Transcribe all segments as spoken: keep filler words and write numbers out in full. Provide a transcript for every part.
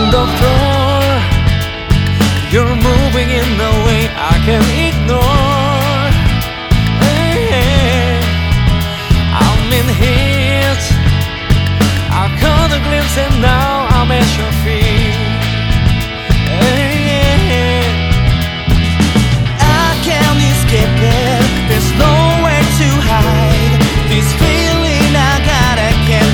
the floor. You're moving in a way I can ignore. Hey, hey. I'm in heat. I caught a glimpse and now I'm at your feet. Hey, hey. I can't escape it. There's no way to hide this feeling I got. I can't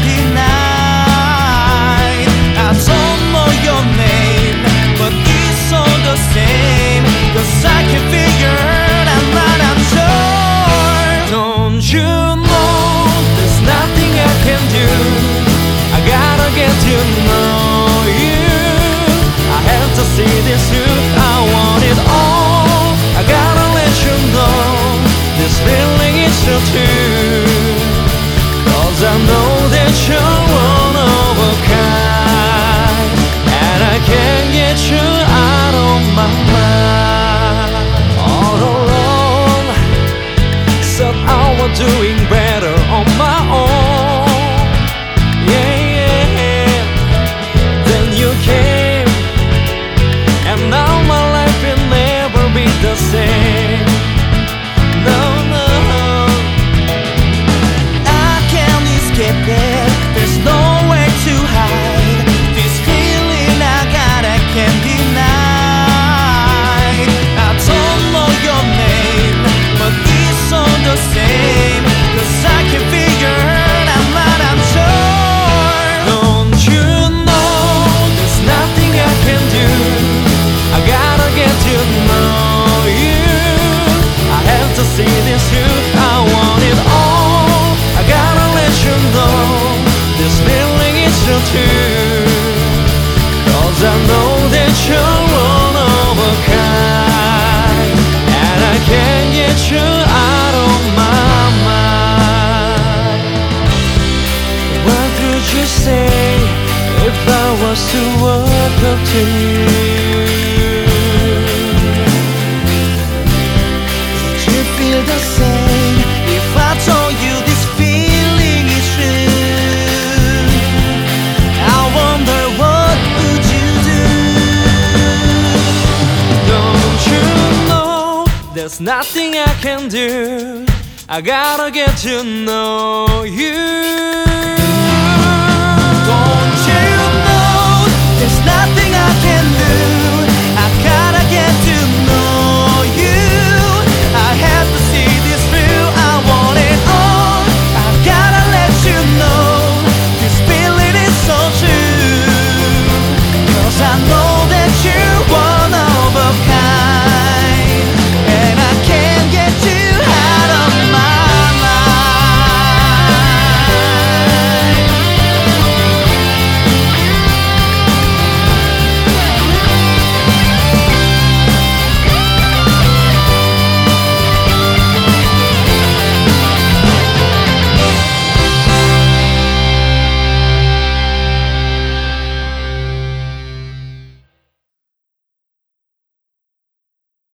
deny. I don't know your name, but it's all the same. 'Cause I can figure out what I'm sure. Don't you know there's nothing I can do? I gotta get to know you. I have to see this through. I want it all. I gotta let you know this feeling is so true. 'Cause I know that you're one of a kind, and I can't get you out of my mind. All alone, thought I was doing better on my own. Yeah, yeah. Then you came, and now my life will never be the same. No, no, I can't escape it. There's no way to hide this feeling I got. I can't deny. I don't know your name, but it's all the same. 'Cause I can figure out what I'm sure. Don't you know there's nothing I can do? I gotta get to know you. I have to see this through. I want it all. I gotta let you know this feeling is so true. 'Cause I know that you're one of a kind, and I can't get you out of my mind. What would you say if I was to walk up to you? Would you feel the same if I told you this feeling is true? I wonder what would you do? Don't you know there's nothing I can do? I gotta get to know you.